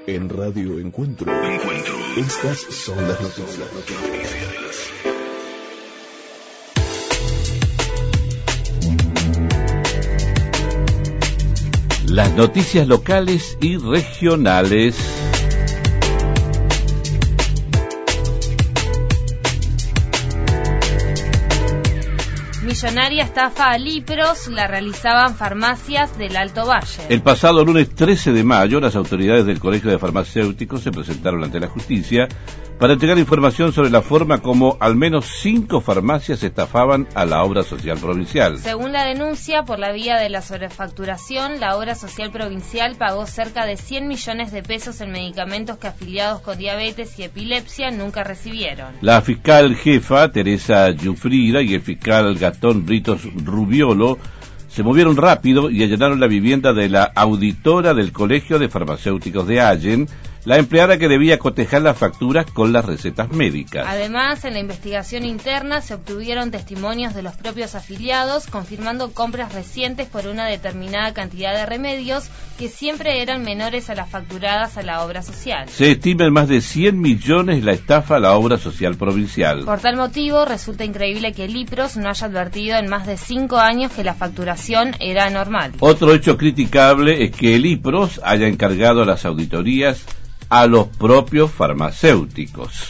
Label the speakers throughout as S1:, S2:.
S1: En Radio Encuentro. Estas son las noticias.
S2: Las noticias locales y regionales.
S3: Millonaria estafa a Lipros la realizaban farmacias del Alto Valle.
S2: El pasado lunes 13 de mayo, las autoridades del Colegio de Farmacéuticos se presentaron ante la justicia para entregar información sobre la forma como al menos 5 farmacias estafaban a la obra social provincial.
S3: Según la denuncia, por la vía de la sobrefacturación, la obra social provincial pagó cerca de 100 millones de pesos en medicamentos que afiliados con diabetes y epilepsia nunca recibieron.
S2: La fiscal jefa, Teresa Giuffrida, y el fiscal Gastón Britos Rubiolo se movieron rápido y allanaron la vivienda de la auditora del Colegio de Farmacéuticos de Allen, la empleada que debía cotejar las facturas con las recetas médicas.
S3: Además, en la investigación interna se obtuvieron testimonios de los propios afiliados, confirmando compras recientes por una determinada cantidad de remedios que siempre eran menores a las facturadas a la obra social.
S2: Se estima en más de 100 millones la estafa a la obra social provincial.
S3: Por tal motivo, resulta increíble que Lipros no haya advertido en más de 5 años que la facturación era normal.
S2: Otro hecho criticable es que el Lipros haya encargado las auditorías a los propios farmacéuticos.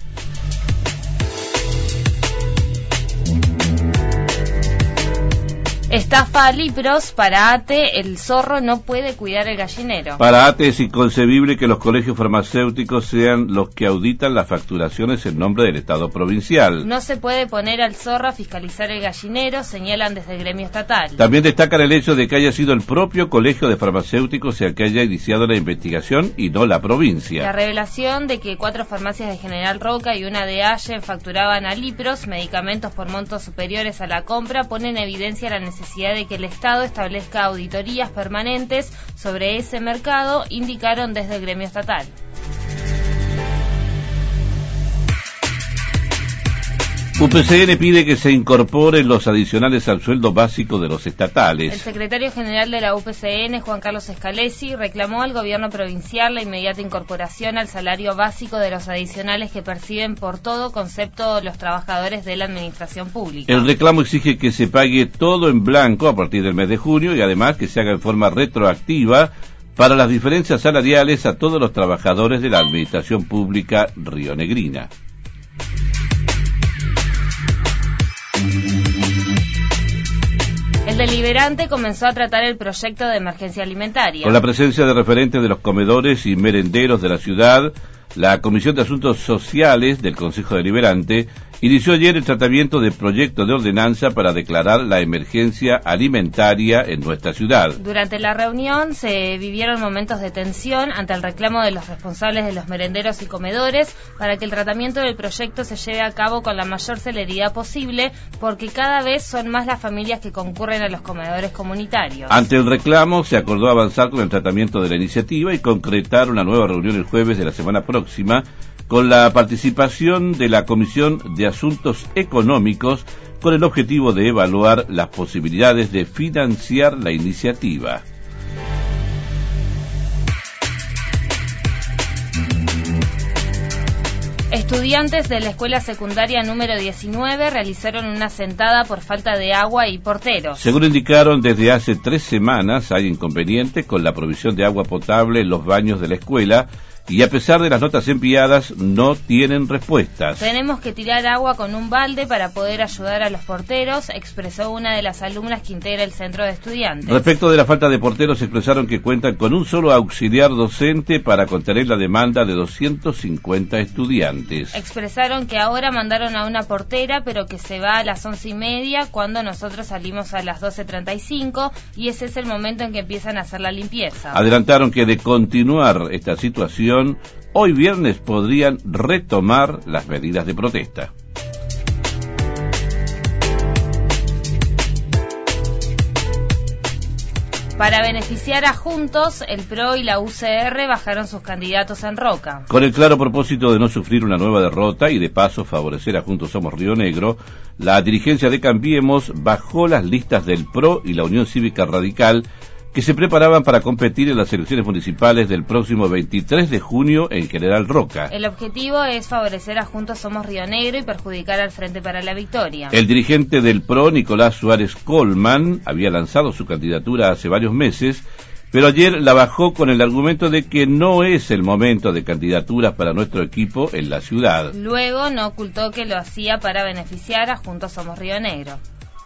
S3: Estafa a Lipros, para ATE, el zorro no puede cuidar el gallinero.
S2: Para ATE es inconcebible que los colegios farmacéuticos sean los que auditan las facturaciones en nombre del Estado provincial.
S3: No se puede poner al zorro a fiscalizar el gallinero, señalan desde el gremio estatal.
S2: También destacan el hecho de que haya sido el propio colegio de farmacéuticos el que haya iniciado la investigación y no la provincia.
S3: La revelación de que 4 farmacias de General Roca y una de Allen facturaban a Lipros medicamentos por montos superiores a la compra pone en evidencia la necesidad de que el Estado establezca auditorías permanentes sobre ese mercado, indicaron desde el gremio estatal.
S2: UPCN pide que se incorporen los adicionales al sueldo básico de los estatales.
S3: El secretario general de la UPCN, Juan Carlos Scalesi, reclamó al gobierno provincial la inmediata incorporación al salario básico de los adicionales que perciben por todo concepto los trabajadores de la administración pública.
S2: El reclamo exige que se pague todo en blanco a partir del mes de junio y además que se haga en forma retroactiva para las diferencias salariales a todos los trabajadores de la administración pública rionegrina.
S3: El deliberante comenzó a tratar el proyecto de emergencia alimentaria.
S2: Con la presencia de referentes de los comedores y merenderos de la ciudad, la Comisión de Asuntos Sociales del Consejo Deliberante inició ayer el tratamiento del proyecto de ordenanza para declarar la emergencia alimentaria en nuestra ciudad.
S3: Durante la reunión se vivieron momentos de tensión ante el reclamo de los responsables de los merenderos y comedores para que el tratamiento del proyecto se lleve a cabo con la mayor celeridad posible, porque cada vez son más las familias que concurren a los comedores comunitarios.
S2: Ante el reclamo, se acordó avanzar con el tratamiento de la iniciativa y concretar una nueva reunión el jueves de la semana próxima, con la participación de la Comisión de Asuntos Económicos, con el objetivo de evaluar las posibilidades de financiar la iniciativa.
S3: Estudiantes de la escuela secundaria número 19 realizaron una sentada por falta de agua y porteros.
S2: Según indicaron, desde hace 3 semanas hay inconvenientes con la provisión de agua potable en los baños de la escuela, y a pesar de las notas enviadas, no tienen respuestas.
S3: Tenemos que tirar agua con un balde para poder ayudar a los porteros, expresó una de las alumnas que integra el centro de estudiantes.
S2: Respecto de la falta de porteros, expresaron que cuentan con un solo auxiliar docente para contener la demanda de 250 estudiantes.
S3: Expresaron que ahora mandaron a una portera, pero que se va a las 11:30, cuando nosotros salimos a las 12:35, y ese es el momento en que empiezan a hacer la limpieza.
S2: Adelantaron que de continuar esta situación, hoy viernes podrían retomar las medidas de protesta.
S3: Para beneficiar a Juntos, el PRO y la UCR bajaron sus candidatos en Roca.
S2: Con el claro propósito de no sufrir una nueva derrota y de paso favorecer a Juntos Somos Río Negro, la dirigencia de Cambiemos bajó las listas del PRO y la Unión Cívica Radical, que se preparaban para competir en las elecciones municipales del próximo 23 de junio en General Roca.
S3: El objetivo es favorecer a Juntos Somos Río Negro y perjudicar al Frente para la Victoria.
S2: El dirigente del PRO, Nicolás Suárez Colman, había lanzado su candidatura hace varios meses, pero ayer la bajó con el argumento de que no es el momento de candidaturas para nuestro equipo en la ciudad.
S3: Luego no ocultó que lo hacía para beneficiar a Juntos Somos Río Negro.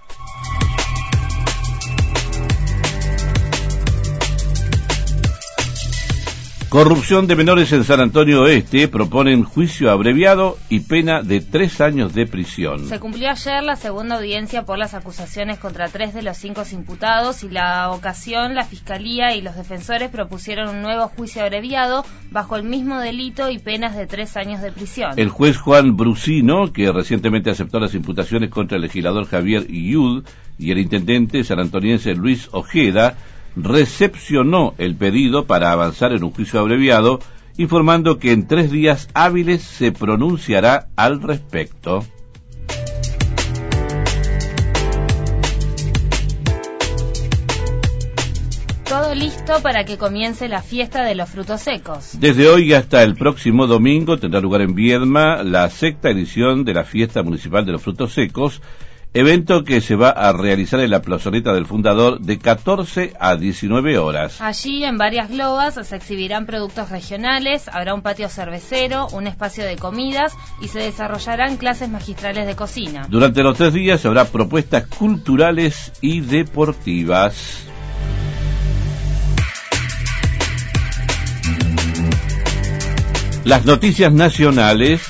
S2: Corrupción de menores en San Antonio Oeste, proponen juicio abreviado y pena de 3 años de prisión.
S3: Se cumplió ayer la segunda audiencia por las acusaciones contra 3 de los 5 imputados y la ocasión la Fiscalía y los defensores propusieron un nuevo juicio abreviado bajo el mismo delito y penas de 3 años de prisión.
S2: El juez Juan Brusino, que recientemente aceptó las imputaciones contra el legislador Javier Iud y el intendente sanantoniense Luis Ojeda, recepcionó el pedido para avanzar en un juicio abreviado, informando que en 3 días hábiles se pronunciará al respecto.
S3: Todo listo para que comience la fiesta de los frutos secos.
S2: Desde hoy hasta el próximo domingo tendrá lugar en Viedma la 6ª edición de la Fiesta Municipal de los Frutos Secos, evento que se va a realizar en la plazoleta del Fundador de 14 a 19 horas.
S3: Allí, en varias globas, se exhibirán productos regionales, habrá un patio cervecero, un espacio de comidas y se desarrollarán clases magistrales de cocina.
S2: Durante los 3 días habrá propuestas culturales y deportivas. Las noticias nacionales.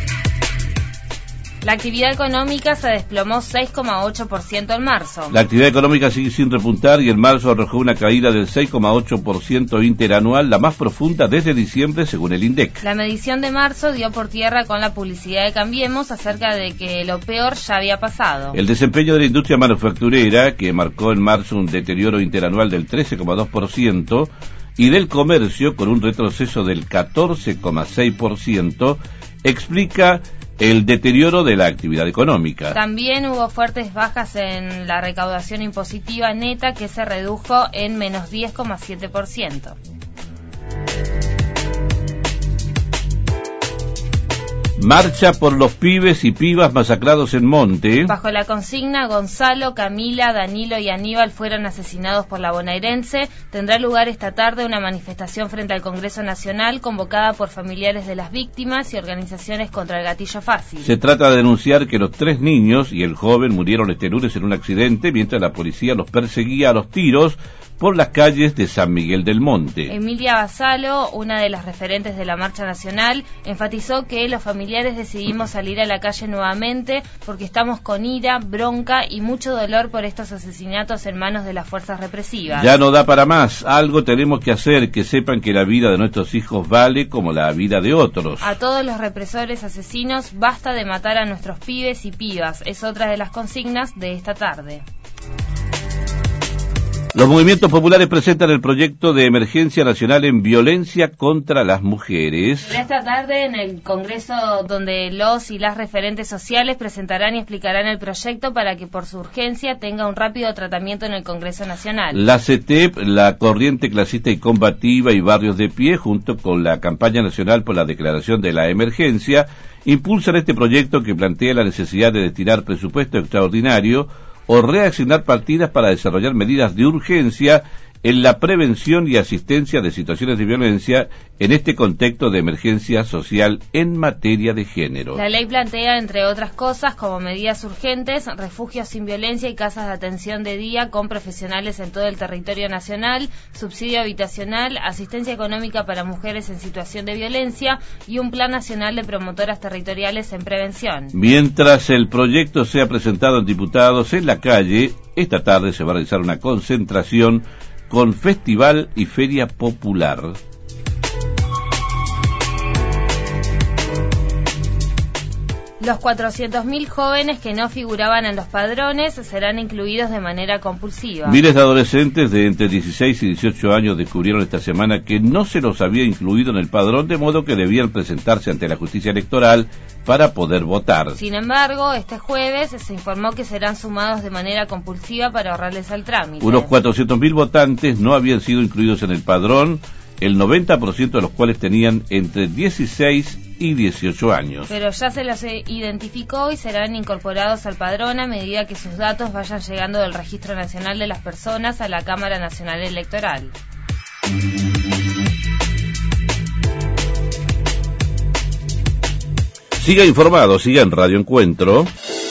S3: La actividad económica se desplomó 6,8% en marzo.
S2: La actividad económica sigue sin repuntar y en marzo arrojó una caída del 6,8% interanual, la más profunda desde diciembre, según el INDEC.
S3: La medición de marzo dio por tierra con la publicidad de Cambiemos acerca de que lo peor ya había pasado.
S2: El desempeño de la industria manufacturera, que marcó en marzo un deterioro interanual del 13,2%, y del comercio, con un retroceso del 14,6%, explica el deterioro de la actividad económica.
S3: También hubo fuertes bajas en la recaudación impositiva neta, que se redujo en menos 10,7%.
S2: Marcha por los pibes y pibas masacrados en Monte.
S3: Bajo la consigna Gonzalo, Camila, Danilo y Aníbal fueron asesinados por la bonaerense, tendrá lugar esta tarde una manifestación frente al Congreso Nacional convocada por familiares de las víctimas y organizaciones contra el gatillo fácil.
S2: Se trata de denunciar que los 3 niños y el joven murieron este lunes en un accidente mientras la policía los perseguía a los tiros por las calles de San Miguel del Monte.
S3: Emilia Basalo, una de las referentes de la Marcha Nacional, enfatizó que los familiares decidimos salir a la calle nuevamente porque estamos con ira, bronca y mucho dolor por estos asesinatos en manos de las fuerzas represivas.
S2: Ya no da para más, algo tenemos que hacer, que sepan que la vida de nuestros hijos vale como la vida de otros.
S3: A todos los represores asesinos, basta de matar a nuestros pibes y pibas, es otra de las consignas de esta tarde.
S2: Los movimientos populares presentan el proyecto de emergencia nacional en violencia contra las mujeres.
S3: Esta tarde en el Congreso, donde los y las referentes sociales presentarán y explicarán el proyecto para que por su urgencia tenga un rápido tratamiento en el Congreso Nacional.
S2: La CETEP, la Corriente Clasista y Combativa y Barrios de Pie, junto con la Campaña Nacional por la Declaración de la Emergencia, impulsan este proyecto que plantea la necesidad de destinar presupuesto extraordinario o reasignar partidas para desarrollar medidas de urgencia en la prevención y asistencia de situaciones de violencia en este contexto de emergencia social en materia de género.
S3: La ley plantea, entre otras cosas, como medidas urgentes, refugios sin violencia y casas de atención de día con profesionales en todo el territorio nacional, subsidio habitacional, asistencia económica para mujeres en situación de violencia y un plan nacional de promotoras territoriales en prevención.
S2: Mientras el proyecto sea presentado en diputados en la calle, esta tarde se va a realizar una concentración con festival y feria popular.
S3: Los 400.000 jóvenes que no figuraban en los padrones serán incluidos de manera compulsiva.
S2: Miles de adolescentes de entre 16 y 18 años descubrieron esta semana que no se los había incluido en el padrón, de modo que debían presentarse ante la justicia electoral para poder votar.
S3: Sin embargo, este jueves se informó que serán sumados de manera compulsiva para ahorrarles el trámite.
S2: Unos 400.000 votantes no habían sido incluidos en el padrón, el 90% de los cuales tenían entre 16 y 18 años.
S3: Pero ya se los identificó y serán incorporados al padrón a medida que sus datos vayan llegando del Registro Nacional de las Personas a la Cámara Nacional Electoral.
S2: Siga informado, siga en Radio Encuentro.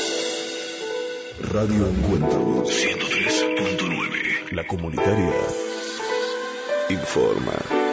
S1: Radio Encuentro 103.9. La comunitaria informa.